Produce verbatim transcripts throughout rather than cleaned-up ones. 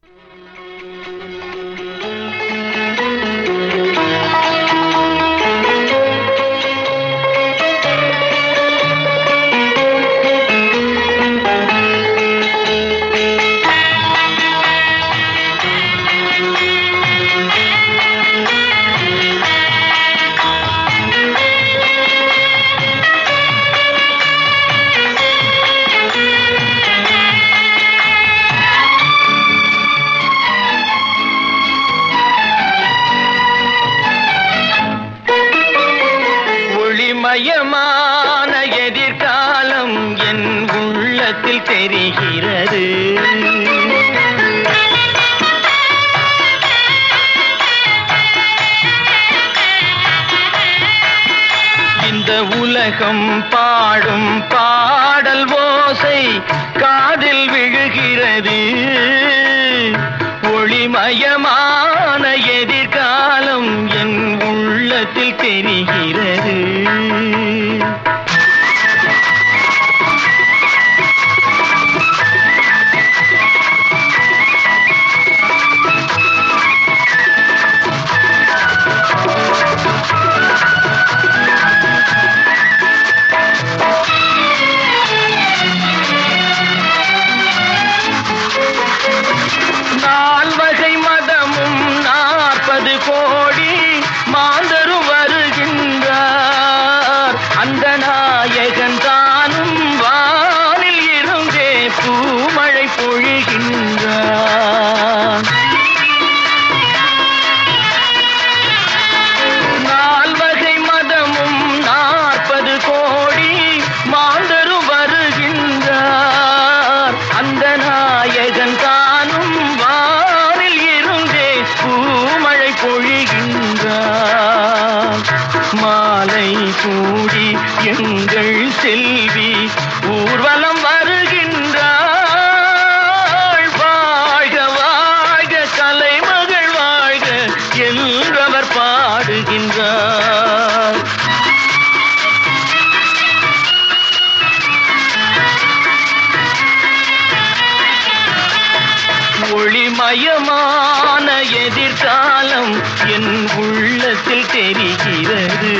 மயமான எதிர்காலம் என் உள்ளத்தில் தெரிகிறது. இந்த உலகம் பாடும் பாடல் ஓசை காதில் விழுகிறது. ஒளிமயமான எதிர்காலம் என் உள்ளத்தில் தெரிகிறது. நால்வகை மதமும் நாற்பது கோடி மாந்தரும் வருகின்றார். அந்த நாயகன் தானும் வானில் இருந்தே பூமழை பொழிகின்றார். நால்வகை மதமும் நாற்பது கோடி மாந்தரும் வருகின்றார். அந்த நாயகன் தானும் வானில் இருந்தே பூமழை பொழிகின்றார். மாலை கூடி எங்கள் செல்வி ஊர்வலம் வருகின்றாள். வாழ்க வாழ்க கலைமகள் வாழ்க என்றவர் பாடுகின்றார். ஒளிமயமான எதிர்காலம் என் உள்ளத்தில் தெரிகிறது.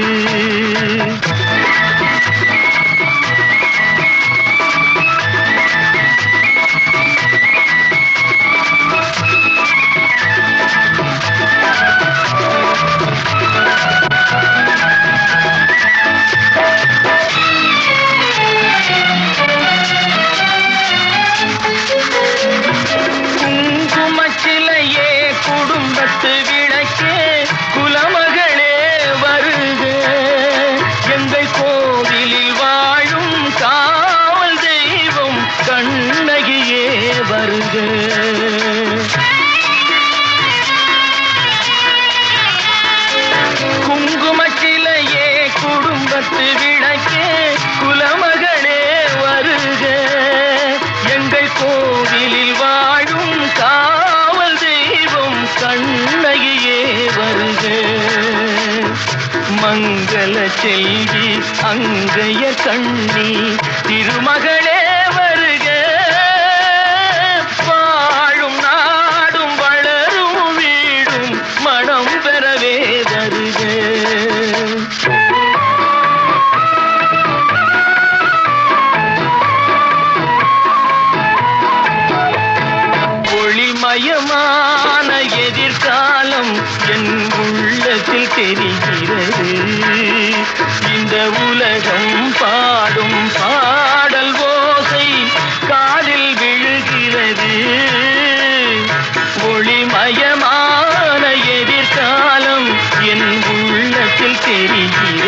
குங்குமச்சிலையே குடும்பத்து விளக்கே குலமகளே வருக. எங்கள் கோவிலில் வாழும் காவல் தெய்வம் கண்ணகியே வருக. குங்குமச்சிலையே குடும்பத்து விளக்கே குலமகளே வருக. எங்கள் கோவிலில் வாழும் காவல் தெய்வம் கண்ணகியே வருக. மங்கள செல்வி அங்கைய கண்ணி திருமகளே வருக. வாழும் நாடும் வளரும் வீடும் மனம் பெறவே வருக. ஒளிமயமான எதிர்காலம் என் உள்ளத்தில் தெரிகிறது. இந்த உலகம் பாடும் பாடல் ஓசை காதில் விழுகிறது. ஒளிமயமான எதிர்காலம் என் உள்ளத்தில் தெரிகிறது.